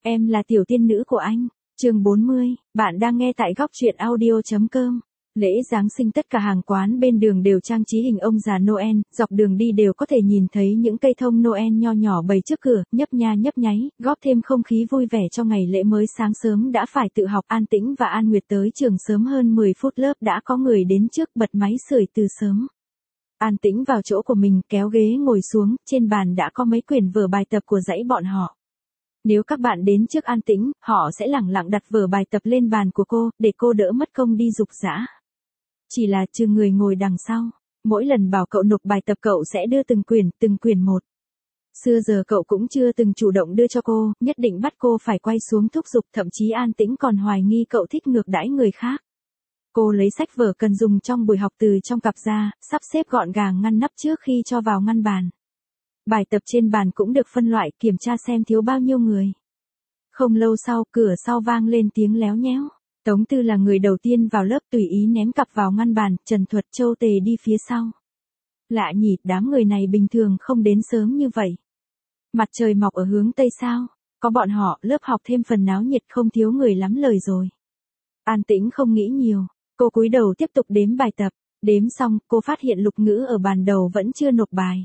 Em là tiểu tiên nữ của anh. Chương 40, bạn đang nghe tại góc truyện audio.com. Lễ Giáng sinh tất cả hàng quán bên đường đều trang trí hình ông già Noel, dọc đường đi đều có thể nhìn thấy những cây thông Noel nho nhỏ bày trước cửa, nhấp nha nhấp nháy, góp thêm không khí vui vẻ cho ngày lễ mới. Sáng sớm đã phải tự học, An Tĩnh và An Nguyệt tới trường sớm hơn 10 phút, lớp đã có người đến trước bật máy sưởi từ sớm. An Tĩnh vào chỗ của mình, kéo ghế ngồi xuống, trên bàn đã có mấy quyển vở bài tập của dãy bọn họ. Nếu các bạn đến trước An Tĩnh, họ sẽ lẳng lặng đặt vở bài tập lên bàn của cô, để cô đỡ mất công đi giục giã. Chỉ là trừ người ngồi đằng sau, mỗi lần bảo cậu nộp bài tập cậu sẽ đưa từng quyển một. Xưa giờ cậu cũng chưa từng chủ động đưa cho cô, nhất định bắt cô phải quay xuống thúc giục, thậm chí An Tĩnh còn hoài nghi cậu thích ngược đãi người khác. Cô lấy sách vở cần dùng trong buổi học từ trong cặp ra, sắp xếp gọn gàng ngăn nắp trước khi cho vào ngăn bàn. Bài tập trên bàn cũng được phân loại, kiểm tra xem thiếu bao nhiêu người. Không lâu sau, cửa sau vang lên tiếng léo nhéo. Tống Tư là người đầu tiên vào lớp, tùy ý ném cặp vào ngăn bàn, Trần Thuật, Châu Tề đi phía sau. Lạ nhỉ, đám người này bình thường không đến sớm như vậy. Mặt trời mọc ở hướng Tây sao? Có bọn họ, lớp học thêm phần náo nhiệt, không thiếu người lắm lời rồi. An Tĩnh không nghĩ nhiều, cô cúi đầu tiếp tục đếm bài tập. Đếm xong, cô phát hiện Lục Ngữ ở bàn đầu vẫn chưa nộp bài.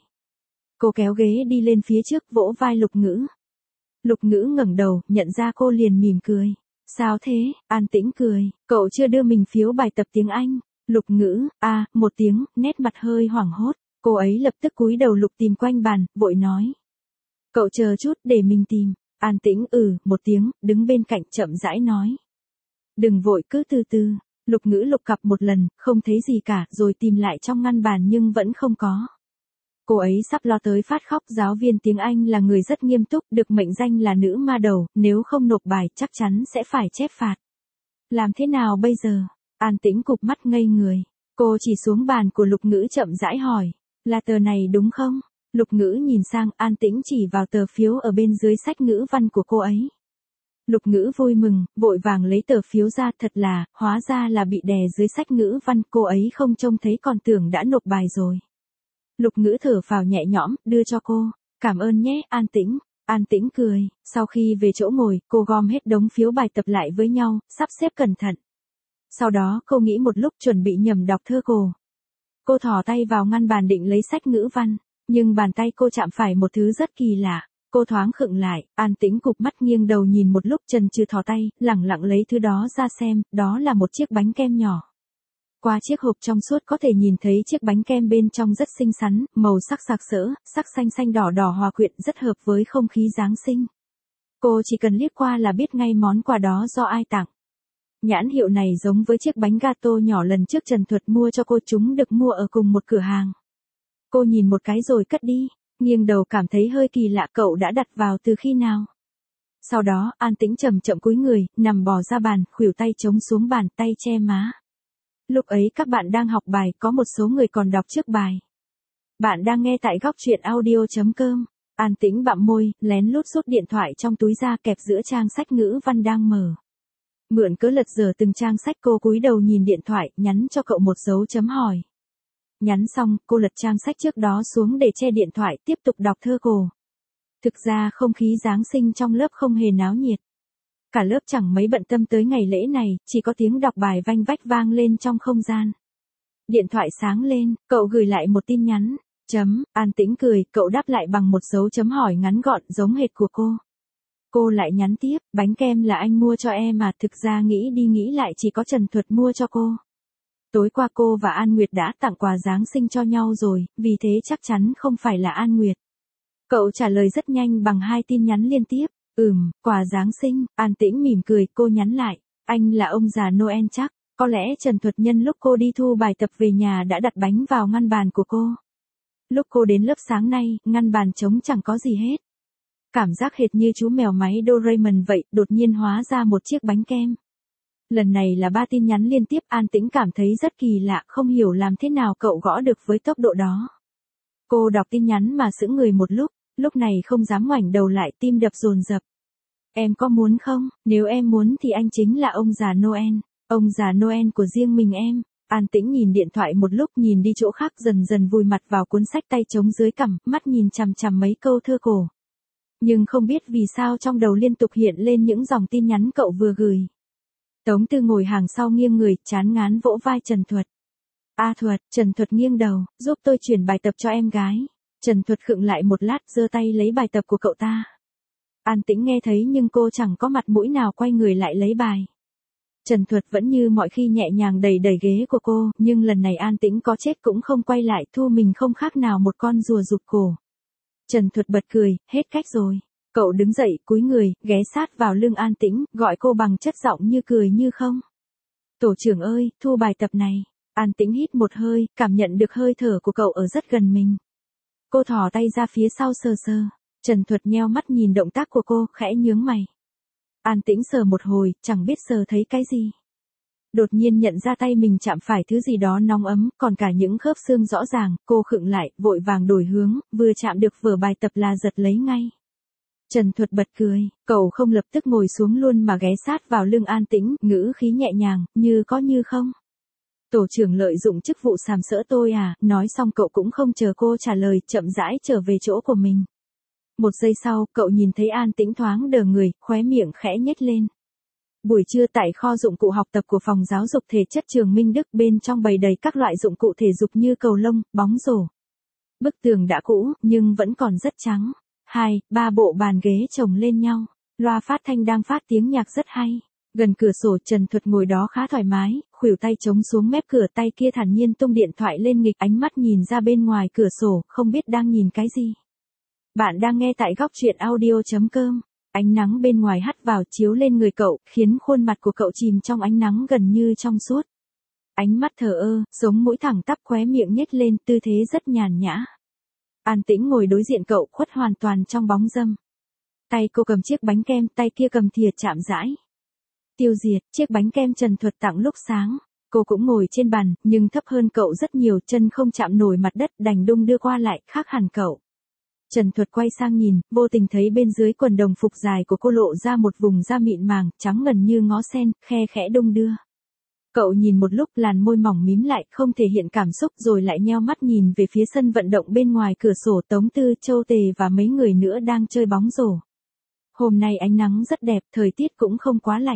Cô kéo ghế đi lên phía trước, vỗ vai Lục Ngữ. Lục Ngữ ngẩng đầu, nhận ra cô liền mỉm cười. Sao thế? An Tĩnh cười. Cậu chưa đưa mình phiếu bài tập tiếng Anh. Lục Ngữ, một tiếng, nét mặt hơi hoảng hốt. Cô ấy lập tức cúi đầu lục tìm quanh bàn, vội nói. Cậu chờ chút, để mình tìm. An Tĩnh một tiếng, đứng bên cạnh chậm rãi nói. Đừng vội, cứ từ từ. Lục Ngữ lục cặp một lần, không thấy gì cả, rồi tìm lại trong ngăn bàn nhưng vẫn không có. Cô ấy sắp lo tới phát khóc, giáo viên tiếng Anh là người rất nghiêm túc, được mệnh danh là nữ ma đầu, nếu không nộp bài chắc chắn sẽ phải chép phạt. Làm thế nào bây giờ? An Tĩnh cụp mắt ngây người. Cô chỉ xuống bàn của Lục Ngữ chậm rãi hỏi, là tờ này đúng không? Lục Ngữ nhìn sang, An Tĩnh chỉ vào tờ phiếu ở bên dưới sách ngữ văn của cô ấy. Lục Ngữ vui mừng, vội vàng lấy tờ phiếu ra, thật là, hóa ra là bị đè dưới sách ngữ văn, cô ấy không trông thấy còn tưởng đã nộp bài rồi. Lục Ngữ thở phào nhẹ nhõm, đưa cho cô. Cảm ơn nhé, An Tĩnh. An Tĩnh cười, sau khi về chỗ ngồi, cô gom hết đống phiếu bài tập lại với nhau, sắp xếp cẩn thận. Sau đó cô nghĩ một lúc, chuẩn bị nhẩm đọc thơ cổ. Cô thò tay vào ngăn bàn định lấy sách ngữ văn, nhưng bàn tay cô chạm phải một thứ rất kỳ lạ. Cô thoáng khựng lại, An Tĩnh cụp mắt nghiêng đầu nhìn một lúc, chần chừ thò tay, lẳng lặng lấy thứ đó ra xem, đó là một chiếc bánh kem nhỏ. Qua chiếc hộp trong suốt có thể nhìn thấy chiếc bánh kem bên trong rất xinh xắn, màu sắc sặc sỡ, sắc xanh xanh đỏ đỏ hòa quyện, rất hợp với không khí Giáng sinh. Cô chỉ cần liếc qua là biết ngay món quà đó do ai tặng. Nhãn hiệu này giống với chiếc bánh gato nhỏ lần trước Trần Thuật mua cho cô, chúng được mua ở cùng một cửa hàng. Cô nhìn một cái rồi cất đi, nghiêng đầu cảm thấy hơi kỳ lạ, cậu đã đặt vào từ khi nào? Sau đó, An Tĩnh chậm chậm cúi người, nằm bò ra bàn, khuỷu tay chống xuống bàn, tay che má. Lúc ấy các bạn đang học bài, có một số người còn đọc trước bài. Bạn đang nghe tại góc truyện audio.com. An Tĩnh bặm môi, lén lút rút điện thoại trong túi ra, kẹp giữa trang sách ngữ văn đang mở. Mượn cớ lật dở từng trang sách, cô cúi đầu nhìn điện thoại, nhắn cho cậu một dấu chấm hỏi. Nhắn xong, cô lật trang sách trước đó xuống để che điện thoại, tiếp tục đọc thơ cổ. Thực ra không khí Giáng sinh trong lớp không hề náo nhiệt. Cả lớp chẳng mấy bận tâm tới ngày lễ này, chỉ có tiếng đọc bài vanh vách vang lên trong không gian. Điện thoại sáng lên, cậu gửi lại một tin nhắn. An Tĩnh cười, cậu đáp lại bằng một dấu chấm hỏi ngắn gọn, giống hệt của cô. Cô lại nhắn tiếp, bánh kem là anh mua cho em mà, thực ra nghĩ đi nghĩ lại chỉ có Trần Thuật mua cho cô. Tối qua cô và An Nguyệt đã tặng quà Giáng sinh cho nhau rồi, vì thế chắc chắn không phải là An Nguyệt. Cậu trả lời rất nhanh bằng 2 tin nhắn liên tiếp. Quà Giáng sinh. An Tĩnh mỉm cười, cô nhắn lại. Anh là ông già Noel chắc. Có lẽ Trần Thuật nhân lúc cô đi thu bài tập về nhà đã đặt bánh vào ngăn bàn của cô. Lúc cô đến lớp sáng nay, ngăn bàn trống chẳng có gì hết. Cảm giác hệt như chú mèo máy Doraemon vậy, đột nhiên hóa ra một chiếc bánh kem. Lần này là 3 tin nhắn liên tiếp, An Tĩnh cảm thấy rất kỳ lạ, không hiểu làm thế nào cậu gõ được với tốc độ đó. Cô đọc tin nhắn mà sững người một lúc này không dám ngoảnh đầu lại, tim đập dồn dập. Em có muốn không? Nếu em muốn thì anh chính là ông già Noel. Ông già Noel của riêng mình em. An Tĩnh nhìn điện thoại một lúc, nhìn đi chỗ khác, dần dần vùi mặt vào cuốn sách, tay chống dưới cằm, mắt nhìn chằm chằm mấy câu thơ cổ. Nhưng không biết vì sao trong đầu liên tục hiện lên những dòng tin nhắn cậu vừa gửi. Tống Tư ngồi hàng sau nghiêng người, chán ngán vỗ vai Trần Thuật. A Thuật, Trần Thuật nghiêng đầu, giúp tôi chuyển bài tập cho em gái. Trần Thuật khựng lại một lát, giơ tay lấy bài tập của cậu ta. An Tĩnh nghe thấy nhưng cô chẳng có mặt mũi nào quay người lại lấy bài. Trần Thuật vẫn như mọi khi nhẹ nhàng đẩy đẩy ghế của cô, nhưng lần này An Tĩnh có chết cũng không quay lại, thu mình không khác nào một con rùa rụt cổ. Trần Thuật bật cười, hết cách rồi. Cậu đứng dậy, cúi người, ghé sát vào lưng An Tĩnh, gọi cô bằng chất giọng như cười như không. Tổ trưởng ơi, thu bài tập này. An Tĩnh hít một hơi, cảm nhận được hơi thở của cậu ở rất gần mình. Cô thò tay ra phía sau sờ sờ. Trần Thuật nheo mắt nhìn động tác của cô, khẽ nhướng mày. An Tĩnh sờ một hồi, chẳng biết sờ thấy cái gì. Đột nhiên nhận ra tay mình chạm phải thứ gì đó nóng ấm, còn cả những khớp xương rõ ràng, cô khựng lại, vội vàng đổi hướng, vừa chạm được vở bài tập là giật lấy ngay. Trần Thuật bật cười, cậu không lập tức ngồi xuống luôn mà ghé sát vào lưng An Tĩnh, ngữ khí nhẹ nhàng, như có như không. Tổ trưởng lợi dụng chức vụ sàm sỡ tôi à, nói xong cậu cũng không chờ cô trả lời, chậm rãi trở về chỗ của mình. Một giây sau, cậu nhìn thấy An Tĩnh thoáng đờ người, khóe miệng khẽ nhếch lên. Buổi trưa tại kho dụng cụ học tập của phòng giáo dục thể chất trường Minh Đức, bên trong bày đầy các loại dụng cụ thể dục như cầu lông, bóng rổ. Bức tường đã cũ, nhưng vẫn còn rất trắng. 2-3 bộ bàn ghế chồng lên nhau. Loa phát thanh đang phát tiếng nhạc rất hay. Gần cửa sổ Trần Thuật ngồi đó khá thoải mái, khuỷu tay chống xuống mép cửa, tay kia thản nhiên tung điện thoại lên nghịch, ánh mắt nhìn ra bên ngoài cửa sổ, không biết đang nhìn cái gì. Bạn đang nghe tại góc truyện audio.com. Ánh nắng bên ngoài hắt vào chiếu lên người cậu, khiến khuôn mặt của cậu chìm trong ánh nắng gần như trong suốt. Ánh mắt thờ ơ, sống mũi thẳng tắp, khóe miệng nhếch lên, tư thế rất nhàn nhã. An Tĩnh ngồi đối diện cậu, khuất hoàn toàn trong bóng râm. Tay cô cầm chiếc bánh kem, tay kia cầm thìa chạm rãi. Tiêu diệt, chiếc bánh kem Trần Thuật tặng lúc sáng. Cô cũng ngồi trên bàn, nhưng thấp hơn cậu rất nhiều, chân không chạm nổi mặt đất, đành đung đưa qua lại, khác hẳn cậu. Trần Thuật quay sang nhìn, vô tình thấy bên dưới quần đồng phục dài của cô lộ ra một vùng da mịn màng, trắng ngần như ngó sen, khe khẽ đung đưa. Cậu nhìn một lúc, làn môi mỏng mím lại, không thể hiện cảm xúc, rồi lại nheo mắt nhìn về phía sân vận động bên ngoài cửa sổ. Tống Tư, Châu Tề và mấy người nữa đang chơi bóng rổ. Hôm nay ánh nắng rất đẹp, thời tiết cũng không quá lạnh.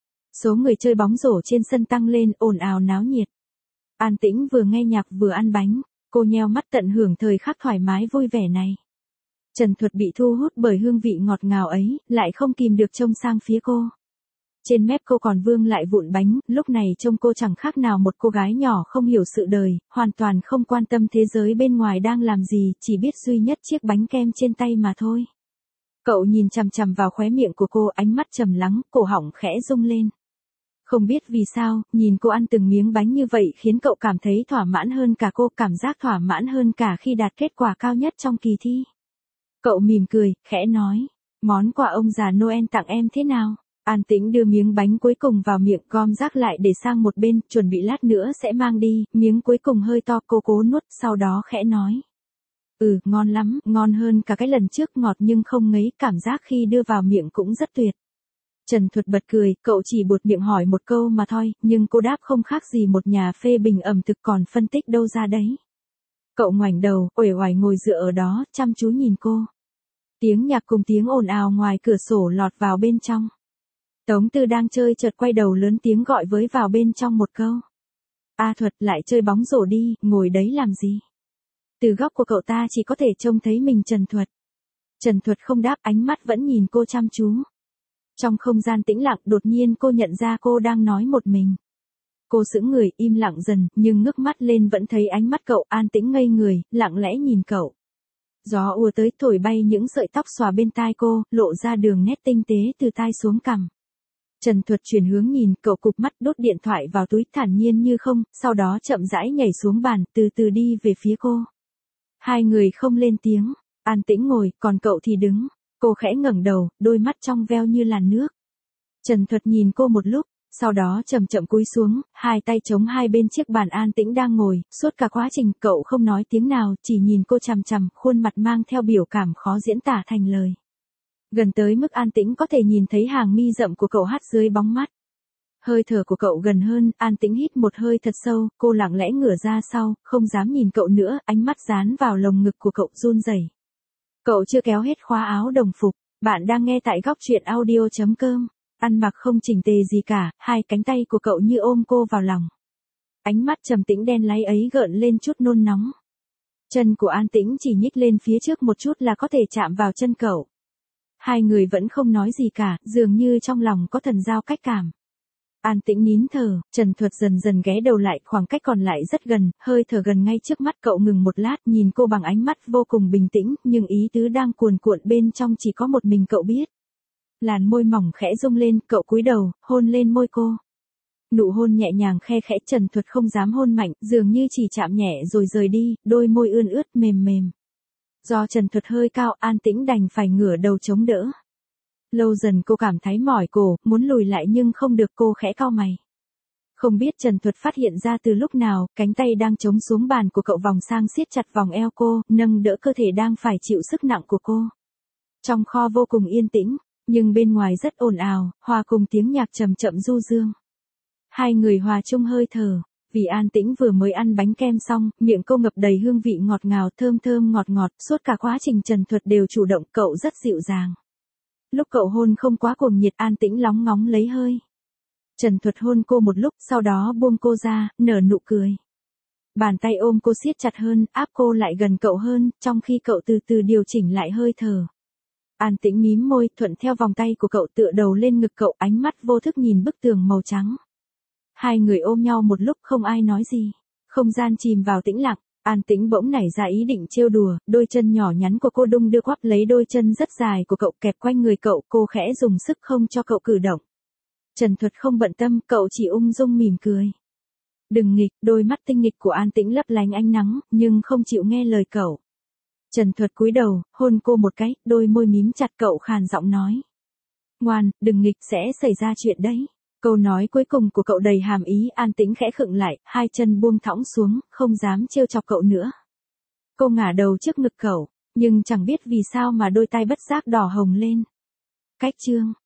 Số người chơi bóng rổ trên sân tăng lên, ồn ào náo nhiệt. An Tĩnh vừa nghe nhạc vừa ăn bánh, cô nheo mắt tận hưởng thời khắc thoải mái vui vẻ này. Trần Thuật bị thu hút bởi hương vị ngọt ngào ấy, lại không kìm được trông sang phía cô. Trên mép cô còn vương lại vụn bánh, lúc này trông cô chẳng khác nào một cô gái nhỏ không hiểu sự đời, hoàn toàn không quan tâm thế giới bên ngoài đang làm gì, chỉ biết duy nhất chiếc bánh kem trên tay mà thôi. Cậu nhìn chằm chằm vào khóe miệng của cô, ánh mắt trầm lắng, cổ họng khẽ rung lên. Không biết vì sao, nhìn cô ăn từng miếng bánh như vậy khiến cậu cảm thấy thỏa mãn hơn cả cô, cảm giác thỏa mãn hơn cả khi đạt kết quả cao nhất trong kỳ thi. Cậu mỉm cười, khẽ nói, món quà ông già Noel tặng em thế nào? An Tĩnh đưa miếng bánh cuối cùng vào miệng, gom rác lại để sang một bên, chuẩn bị lát nữa sẽ mang đi, miếng cuối cùng hơi to, cô cố nuốt, sau đó khẽ nói. Ngon lắm, ngon hơn cả cái lần trước, ngọt nhưng không ngấy, cảm giác khi đưa vào miệng cũng rất tuyệt. Trần Thuật bật cười, cậu chỉ buột miệng hỏi một câu mà thôi, nhưng cô đáp không khác gì một nhà phê bình ẩm thực, còn phân tích đâu ra đấy. Cậu ngoảnh đầu, uể oải ngồi dựa ở đó, chăm chú nhìn cô. Tiếng nhạc cùng tiếng ồn ào ngoài cửa sổ lọt vào bên trong. Tống Tư đang chơi chợt quay đầu lớn tiếng gọi với vào bên trong một câu. A Thuật, lại chơi bóng rổ đi, ngồi đấy làm gì? Từ góc của cậu ta chỉ có thể trông thấy mình Trần Thuật. Trần Thuật không đáp, ánh mắt vẫn nhìn cô chăm chú. Trong không gian tĩnh lặng, đột nhiên cô nhận ra cô đang nói một mình. Cô sững người, im lặng dần, nhưng ngước mắt lên vẫn thấy ánh mắt cậu. An Tĩnh ngây người, lặng lẽ nhìn cậu. Gió ùa tới thổi bay những sợi tóc xòa bên tai cô, lộ ra đường nét tinh tế từ tai xuống cằm. Trần Thuật chuyển hướng nhìn, cậu cụp mắt, đút điện thoại vào túi, thản nhiên như không, sau đó chậm rãi nhảy xuống bàn, từ từ đi về phía cô. Hai người không lên tiếng, An Tĩnh ngồi, còn cậu thì đứng. Cô khẽ ngẩng đầu, đôi mắt trong veo như làn nước. Trần Thuật nhìn cô một lúc, sau đó chậm chậm cúi xuống, hai tay chống hai bên chiếc bàn An Tĩnh đang ngồi. Suốt cả quá trình cậu không nói tiếng nào, chỉ nhìn cô chằm chằm, khuôn mặt mang theo biểu cảm khó diễn tả thành lời. Gần tới mức An Tĩnh có thể nhìn thấy hàng mi rậm của cậu hắt dưới bóng mắt. Hơi thở của cậu gần hơn, An Tĩnh hít một hơi thật sâu, cô lặng lẽ ngửa ra sau, không dám nhìn cậu nữa, ánh mắt dán vào lồng ngực của cậu run rẩy. Cậu chưa kéo hết khóa áo đồng phục. Bạn đang nghe tại góc truyện audio.com. Ăn mặc không chỉnh tề gì cả, hai cánh tay của cậu như ôm cô vào lòng. Ánh mắt trầm tĩnh đen láy ấy gợn lên chút nôn nóng. Chân của An Tĩnh chỉ nhích lên phía trước một chút là có thể chạm vào chân cậu. Hai người vẫn không nói gì cả, dường như trong lòng có thần giao cách cảm. An Tĩnh nín thở, Trần Thuật dần dần ghé đầu lại, khoảng cách còn lại rất gần, hơi thở gần ngay trước mắt. Cậu ngừng một lát, nhìn cô bằng ánh mắt vô cùng bình tĩnh, nhưng ý tứ đang cuồn cuộn bên trong chỉ có một mình cậu biết. Làn môi mỏng khẽ rung lên, cậu cúi đầu, hôn lên môi cô. Nụ hôn nhẹ nhàng khe khẽ, Trần Thuật không dám hôn mạnh, dường như chỉ chạm nhẹ rồi rời đi, đôi môi ươn ướt mềm mềm. Do Trần Thuật hơi cao, An Tĩnh đành phải ngửa đầu chống đỡ. Lâu dần cô cảm thấy mỏi cổ, muốn lùi lại nhưng không được, cô khẽ cau mày. Không biết Trần Thuật phát hiện ra từ lúc nào, cánh tay đang chống xuống bàn của cậu vòng sang siết chặt vòng eo cô, nâng đỡ cơ thể đang phải chịu sức nặng của cô. Trong kho vô cùng yên tĩnh, nhưng bên ngoài rất ồn ào, hòa cùng tiếng nhạc chậm chậm du dương. Hai người hòa chung hơi thở, vì An Tĩnh vừa mới ăn bánh kem xong, miệng cô ngập đầy hương vị ngọt ngào, thơm thơm ngọt ngọt, suốt cả quá trình Trần Thuật đều chủ động, cậu rất dịu dàng. Lúc cậu hôn không quá cuồng nhiệt, An Tĩnh lóng ngóng lấy hơi. Trần Thuật hôn cô một lúc, sau đó buông cô ra, nở nụ cười. Bàn tay ôm cô siết chặt hơn, áp cô lại gần cậu hơn, trong khi cậu từ từ điều chỉnh lại hơi thở. An Tĩnh mím môi, thuận theo vòng tay của cậu, tựa đầu lên ngực cậu, ánh mắt vô thức nhìn bức tường màu trắng. Hai người ôm nhau một lúc không ai nói gì. Không gian chìm vào tĩnh lặng. An Tĩnh bỗng nảy ra ý định trêu đùa, đôi chân nhỏ nhắn của cô đung đưa quắp lấy đôi chân rất dài của cậu, kẹp quanh người cậu, cô khẽ dùng sức không cho cậu cử động. Trần Thuật không bận tâm, cậu chỉ ung dung mỉm cười. Đừng nghịch, đôi mắt tinh nghịch của An Tĩnh lấp lánh ánh nắng, nhưng không chịu nghe lời cậu. Trần Thuật cúi đầu, hôn cô một cái, đôi môi mím chặt, cậu khàn giọng nói. Ngoan, đừng nghịch, sẽ xảy ra chuyện đấy. Câu nói cuối cùng của cậu đầy hàm ý, An Tĩnh khẽ khựng lại, hai chân buông thõng xuống, không dám trêu chọc cậu nữa. Cô ngả đầu trước ngực cậu, nhưng chẳng biết vì sao mà đôi tai bất giác đỏ hồng lên. Cách chương